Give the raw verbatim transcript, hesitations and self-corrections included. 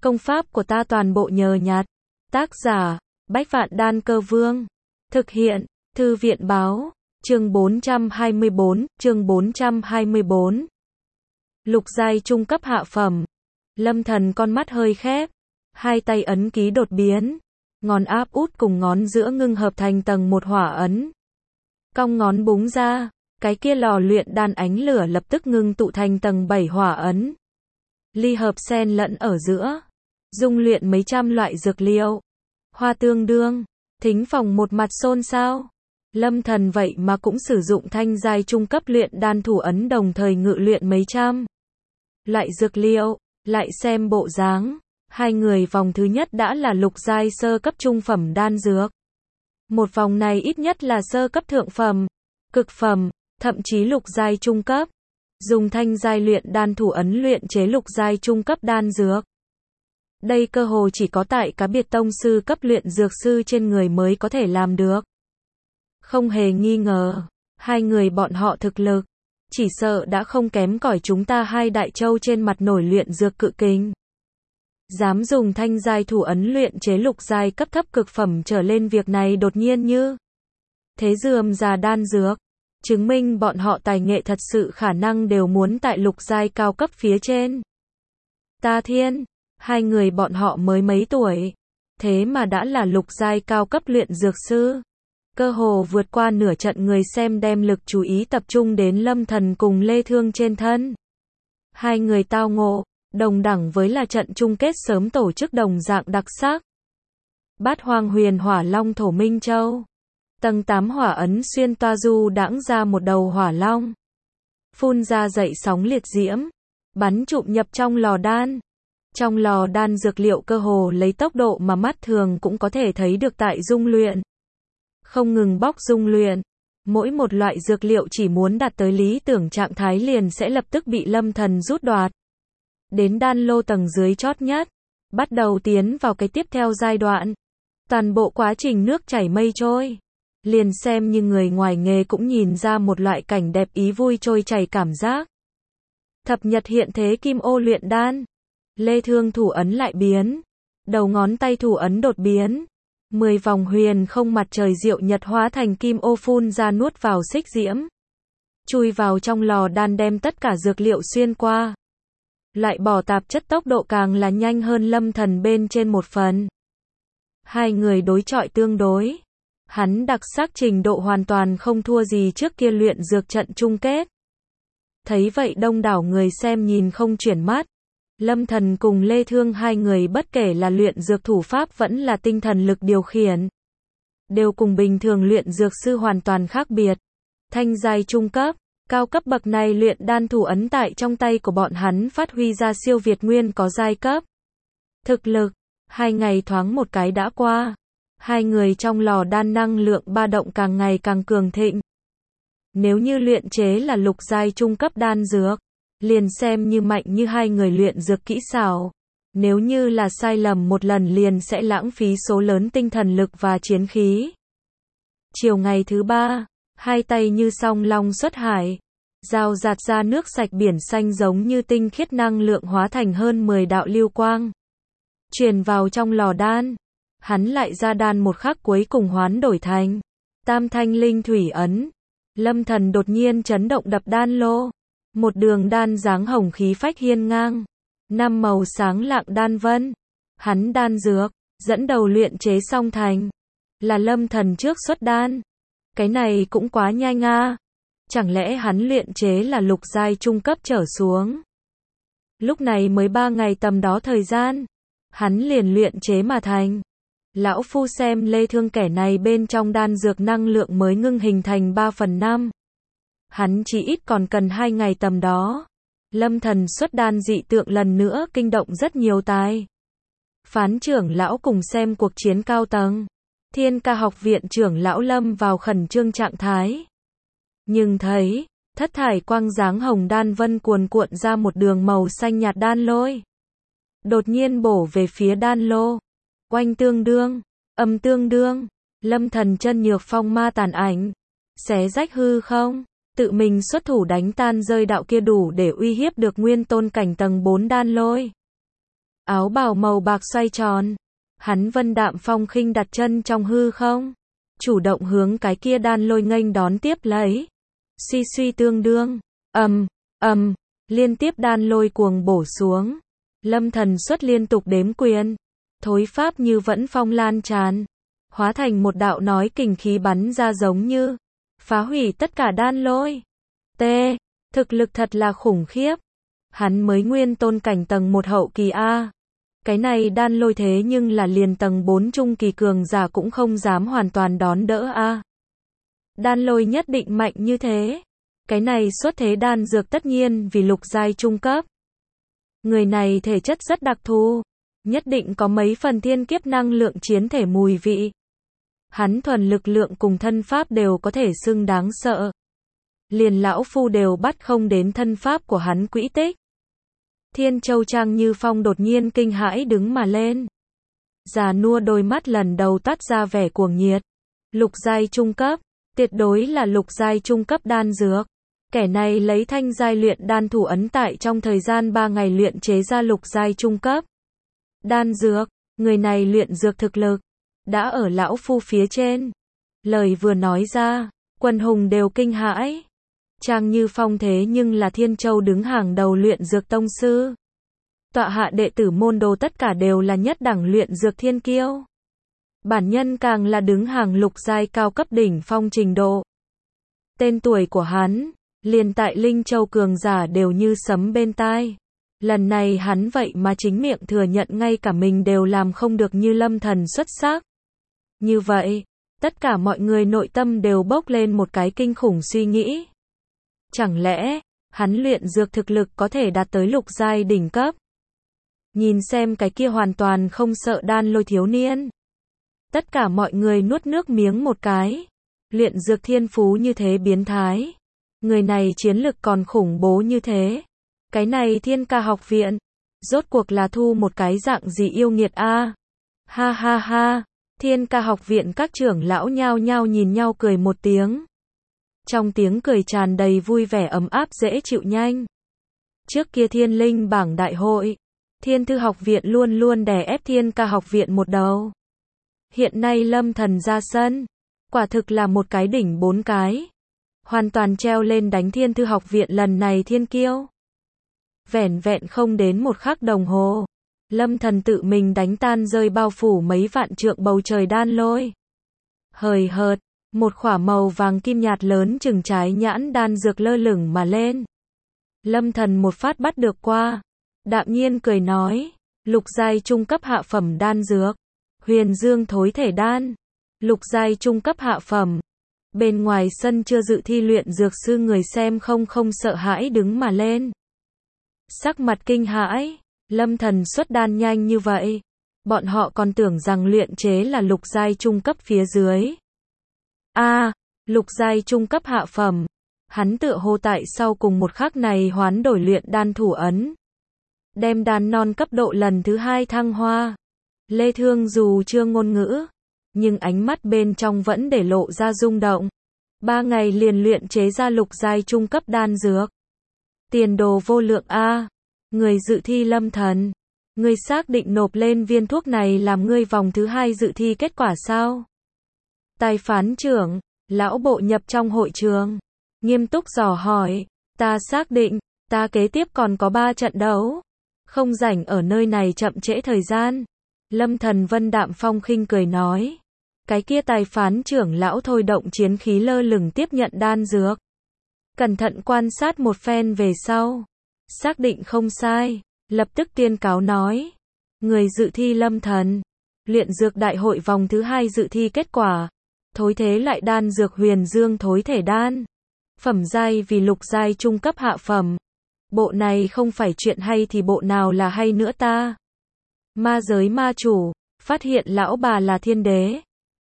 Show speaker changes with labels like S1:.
S1: Công pháp của ta toàn bộ nhờ nhặt. Tác giả, Bách Vạn Đan Cơ Vương. Thực hiện, Thư viện báo, chương bốn trăm hai mươi bốn, chương bốn trăm hai mươi bốn. Lục giai trung cấp hạ phẩm. Lâm Thần con mắt hơi khép, hai tay ấn ký đột biến, ngón áp út cùng ngón giữa ngưng hợp thành tầng một hỏa ấn. Cong ngón búng ra, cái kia lò luyện đan ánh lửa lập tức ngưng tụ thành tầng bảy hỏa ấn. Ly hợp xen lẫn ở giữa, dung luyện mấy trăm loại dược liệu. Hoa tương đương, thính phòng một mặt xôn xao. Lâm Thần vậy mà cũng sử dụng thanh giai trung cấp luyện đan thủ ấn đồng thời ngự luyện mấy trăm loại dược liệu, lại xem bộ dáng. Hai người vòng thứ nhất đã là lục giai sơ cấp trung phẩm đan dược. Một vòng này ít nhất là sơ cấp thượng phẩm, cực phẩm, thậm chí lục giai trung cấp. Dùng thanh giai luyện đan thủ ấn luyện chế lục giai trung cấp đan dược. Đây cơ hồ chỉ có tại cá biệt tông sư cấp luyện dược sư trên người mới có thể làm được. Không hề nghi ngờ, hai người bọn họ thực lực, chỉ sợ đã không kém cỏi chúng ta hai đại châu trên mặt nổi luyện dược cự kình. Dám dùng thanh giai thủ ấn luyện chế lục giai cấp thấp cực phẩm trở lên, việc này đột nhiên như thế rườm rà đan dược, chứng minh bọn họ tài nghệ thật sự khả năng đều muốn tại lục giai cao cấp phía trên. Ta thiên, hai người bọn họ mới mấy tuổi, thế mà đã là lục giai cao cấp luyện dược sư. Cơ hồ vượt qua nửa trận người xem đem lực chú ý tập trung đến Lâm Thần cùng Lê Thương trên thân. Hai người tao ngộ, đồng đẳng với là trận chung kết sớm tổ chức đồng dạng đặc sắc. Bát Hoang Huyền Hỏa Long Thổ Minh Châu. Tầng tám hỏa ấn xuyên toa du đãng ra một đầu hỏa long. Phun ra dậy sóng liệt diễm, bắn trụm nhập trong lò đan. Trong lò đan dược liệu cơ hồ lấy tốc độ mà mắt thường cũng có thể thấy được tại dung luyện. Không ngừng bóc dung luyện, mỗi một loại dược liệu chỉ muốn đạt tới lý tưởng trạng thái liền sẽ lập tức bị Lâm Thần rút đoạt. Đến đan lô tầng dưới chót nhất, bắt đầu tiến vào cái tiếp theo giai đoạn. Toàn bộ quá trình nước chảy mây trôi, liền xem như người ngoài nghề cũng nhìn ra một loại cảnh đẹp ý vui trôi chảy cảm giác. Thập nhật hiện thế kim ô luyện đan. Lê Thương thủ ấn lại biến, đầu ngón tay thủ ấn đột biến. Mười vòng huyền không mặt trời diệu nhật hóa thành kim ô phun ra nuốt vào xích diễm. Chui vào trong lò đan đem tất cả dược liệu xuyên qua. Lại bỏ tạp chất tốc độ càng là nhanh hơn Lâm Thần bên trên một phần. Hai người đối chọi tương đối. Hắn đặc sắc trình độ hoàn toàn không thua gì trước kia luyện dược trận chung kết. Thấy vậy đông đảo người xem nhìn không chuyển mắt. Lâm Thần cùng Lê Thương hai người bất kể là luyện dược thủ pháp vẫn là tinh thần lực điều khiển, đều cùng bình thường luyện dược sư hoàn toàn khác biệt. Thanh giai trung cấp, cao cấp bậc này luyện đan thủ ấn tại trong tay của bọn hắn phát huy ra siêu việt nguyên có giai cấp. Thực lực, hai ngày thoáng một cái đã qua. Hai người trong lò đan năng lượng ba động càng ngày càng cường thịnh. Nếu như luyện chế là lục giai trung cấp đan dược, liền xem như mạnh như hai người luyện dược kỹ xảo. Nếu như là sai lầm một lần liền sẽ lãng phí số lớn tinh thần lực và chiến khí. Chiều ngày thứ ba, hai tay như song long xuất hải, rào rạt ra nước sạch biển xanh giống như tinh khiết năng lượng hóa thành hơn mười đạo lưu quang. Truyền vào trong lò đan, hắn lại ra đan một khắc cuối cùng hoán đổi thành tam thanh linh thủy ấn. Lâm Thần đột nhiên chấn động đập đan lô. Một đường đan dáng hồng khí phách hiên ngang, năm màu sáng lạng đan vân. Hắn đan dược, dẫn đầu luyện chế xong thành. Là Lâm Thần trước xuất đan. Cái này cũng quá nhanh a. Chẳng lẽ hắn luyện chế là lục giai trung cấp trở xuống? Lúc này mới ba ngày tầm đó thời gian, hắn liền luyện chế mà thành. Lão phu xem Lê Thương kẻ này bên trong đan dược năng lượng mới ngưng hình thành ba phần năm. Hắn chỉ ít còn cần hai ngày tầm đó. Lâm Thần xuất đan dị tượng lần nữa kinh động rất nhiều tài phán trưởng lão cùng xem cuộc chiến cao tầng. Thiên Ca học viện trưởng lão lâm vào khẩn trương trạng thái. Nhưng thấy, thất thải quang dáng hồng đan vân cuồn cuộn ra một đường màu xanh nhạt đan lôi. Đột nhiên bổ về phía đan lô. Oanh tương đương, âm tương đương, Lâm Thần chân nhược phong ma tàn ảnh. Xé rách hư không. Tự mình xuất thủ đánh tan rơi đạo kia đủ để uy hiếp được nguyên tôn cảnh tầng bốn đan lôi. áo bào màu bạc xoay tròn. Hắn vân đạm phong khinh đặt chân trong hư không, chủ động hướng cái kia đan lôi nghênh đón tiếp lấy. Suy suy tương đương, ầm, ầm, liên tiếp đan lôi cuồng bổ xuống. Lâm Thần xuất liên tục đếm quyền, thối pháp như vẫn phong lan tràn, hóa thành một đạo nói kình khí bắn ra giống như phá hủy tất cả đan lôi. T, thực lực thật là khủng khiếp. Hắn mới nguyên tôn cảnh tầng một hậu kỳ a. Cái này đan lôi thế nhưng là liền tầng bốn trung kỳ cường giả cũng không dám hoàn toàn đón đỡ a. Đan lôi nhất định mạnh như thế. Cái này xuất thế đan dược tất nhiên vì lục giai trung cấp. Người này thể chất rất đặc thù, nhất định có mấy phần thiên kiếp năng lượng chiến thể mùi vị. Hắn thuần lực lượng cùng thân pháp đều có thể xưng đáng sợ. Liền lão phu đều bắt không đến thân pháp của hắn quỹ tích. Thiên Châu Trang Như Phong đột nhiên kinh hãi đứng mà lên. Già nua đôi mắt lần đầu toát ra vẻ cuồng nhiệt. Lục giai trung cấp, tuyệt đối là lục giai trung cấp đan dược. Kẻ này lấy thanh giai luyện đan thủ ấn tại trong thời gian ba ngày luyện chế ra lục giai trung cấp đan dược, người này luyện dược thực lực đã ở lão phu phía trên. Lời vừa nói ra, quần hùng đều kinh hãi. Trang Như Phong thế nhưng là Thiên Châu đứng hàng đầu luyện dược tông sư. Tọa hạ đệ tử môn đồ tất cả đều là nhất đẳng luyện dược thiên kiêu. Bản nhân càng là đứng hàng lục giai cao cấp đỉnh phong trình độ. Tên tuổi của hắn, liền tại Linh Châu cường giả đều như sấm bên tai. Lần này hắn vậy mà chính miệng thừa nhận ngay cả mình đều làm không được như Lâm Thần xuất sắc. Như vậy, tất cả mọi người nội tâm đều bốc lên một cái kinh khủng suy nghĩ. Chẳng lẽ, hắn luyện dược thực lực có thể đạt tới lục giai đỉnh cấp? Nhìn xem cái kia hoàn toàn không sợ đan lôi thiếu niên. Tất cả mọi người nuốt nước miếng một cái. Luyện dược thiên phú như thế biến thái. Người này chiến lực còn khủng bố như thế. Cái này Thiên Ca học viện, rốt cuộc là thu một cái dạng gì yêu nghiệt a? Ha ha ha, Thiên Ca học viện các trưởng lão nhao nhao nhìn nhau cười một tiếng. Trong tiếng cười tràn đầy vui vẻ ấm áp dễ chịu nhanh. Trước kia Thiên Linh bảng đại hội, Thiên Thư học viện luôn luôn đè ép Thiên Ca học viện một đầu. Hiện nay Lâm Thần ra sân, quả thực là một cái đỉnh bốn cái. Hoàn toàn treo lên đánh Thiên Thư học viện lần này thiên kiêu. Vẻn vẹn không đến một khắc đồng hồ, Lâm Thần tự mình đánh tan rơi bao phủ mấy vạn trượng bầu trời đan lôi. Hời hợt, một khỏa màu vàng kim nhạt lớn chừng trái nhãn đan dược lơ lửng mà lên. Lâm Thần một phát bắt được qua, đạm nhiên cười nói, lục giai trung cấp hạ phẩm đan dược, Huyền Dương thối thể đan, lục giai trung cấp hạ phẩm. Bên ngoài sân chưa dự thi luyện dược sư người xem không không sợ hãi đứng mà lên. Sắc mặt kinh hãi, Lâm Thần xuất đan nhanh như vậy. Bọn họ còn tưởng rằng luyện chế là lục giai trung cấp phía dưới. A, à, lục giai trung cấp hạ phẩm. Hắn tựa hồ tại sau cùng một khắc này hoán đổi luyện đan thủ ấn. Đem đan non cấp độ lần thứ hai thăng hoa. Lê Thương dù chưa ngôn ngữ, nhưng ánh mắt bên trong vẫn để lộ ra rung động. Ba ngày liền luyện chế ra lục giai trung cấp đan dược. Tiền đồ vô lượng a. Người dự thi Lâm Thần, ngươi xác định nộp lên viên thuốc này làm ngươi vòng thứ hai dự thi kết quả sao? Tài phán trưởng, lão bộ nhập trong hội trường, nghiêm túc dò hỏi, ta xác định, ta kế tiếp còn có ba trận đấu, không rảnh ở nơi này chậm trễ thời gian. Lâm Thần vân đạm phong khinh cười nói. Cái kia tài phán trưởng lão thôi động chiến khí lơ lửng tiếp nhận đan dược. Cẩn thận quan sát một phen về sau. Xác định không sai, lập tức tuyên cáo nói. Người dự thi Lâm Thần. Luyện dược đại hội vòng thứ hai dự thi kết quả. Thối thế lại đan dược Huyền Dương thối thể đan. Phẩm giai vì lục giai trung cấp hạ phẩm. Bộ này không phải chuyện hay thì bộ nào là hay nữa ta. Ma giới ma chủ, phát hiện lão bà là thiên đế.